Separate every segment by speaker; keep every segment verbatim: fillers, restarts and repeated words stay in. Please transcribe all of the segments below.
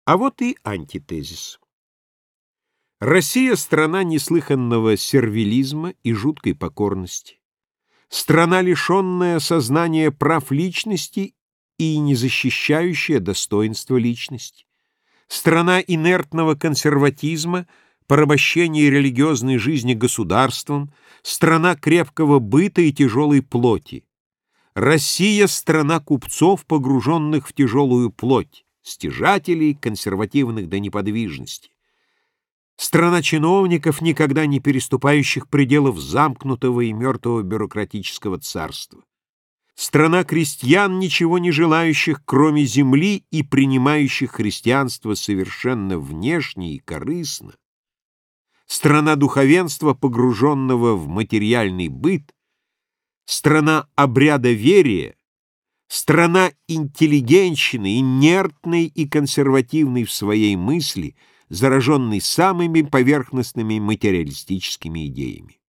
Speaker 1: А вот и антитезис. Россия — страна неслыханного сервилизма и жуткой покорности. Страна, лишенная сознания прав личности и не защищающая достоинство личности. Страна инертного консерватизма, порабощения религиозной жизни государством, страна крепкого быта и тяжелой плоти. Россия — страна купцов, погруженных в тяжелую плоть, стяжателей, консервативных до неподвижности. Страна чиновников, никогда не переступающих пределов замкнутого и мертвого бюрократического царства. Страна крестьян, ничего не желающих, кроме земли, и принимающих христианство совершенно внешне и корыстно. Страна духовенства, погруженного в материальный быт. Страна обрядоверия. Страна интеллигентщины, инертной и консервативной в своей мысли, зараженный самыми поверхностными материалистическими идеями.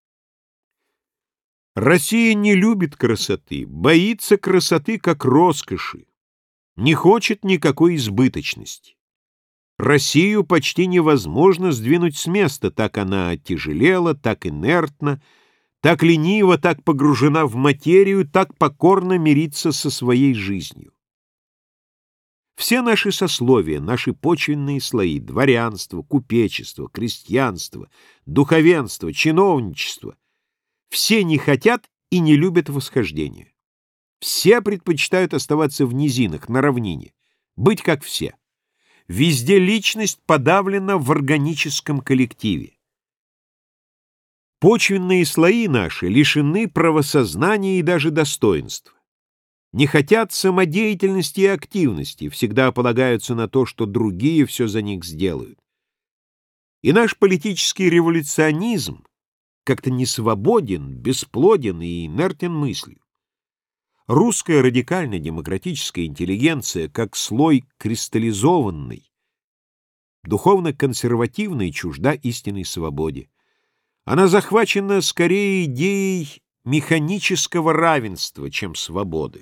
Speaker 1: Россия не любит красоты, боится красоты как роскоши, не хочет никакой избыточности. Россию почти невозможно сдвинуть с места, так она оттяжелела, так инертна, так ленива, так погружена в материю, так покорно мирится со своей жизнью. Все наши сословия, наши почвенные слои, дворянство, купечество, крестьянство, духовенство, чиновничество, все не хотят и не любят восхождения. Все предпочитают оставаться в низинах, на равнине, быть как все. Везде личность подавлена в органическом коллективе. Почвенные слои наши лишены правосознания и даже достоинства. Не хотят самодеятельности и активности, всегда полагаются на то, что другие все за них сделают. И наш политический революционизм как-то не свободен, бесплоден и инертен мыслью. Русская радикально-демократическая интеллигенция, как слой кристаллизованный, духовно-консервативной, чужда истинной свободе. Она захвачена скорее идеей механического равенства, чем свободы.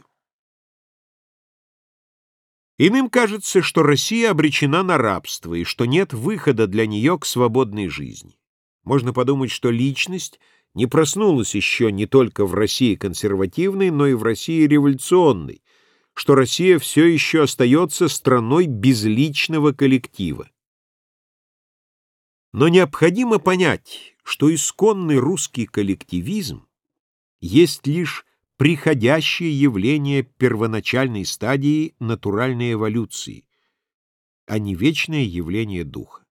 Speaker 1: Иным кажется, что Россия обречена на рабство и что нет выхода для нее к свободной жизни. Можно подумать, что личность не проснулась еще не только в России консервативной, но и в России революционной, что Россия все еще остается страной безличного коллектива. Но необходимо понять, что исконный русский коллективизм есть лишь приходящее явление первоначальной стадии натуральной эволюции, а не вечное явление духа.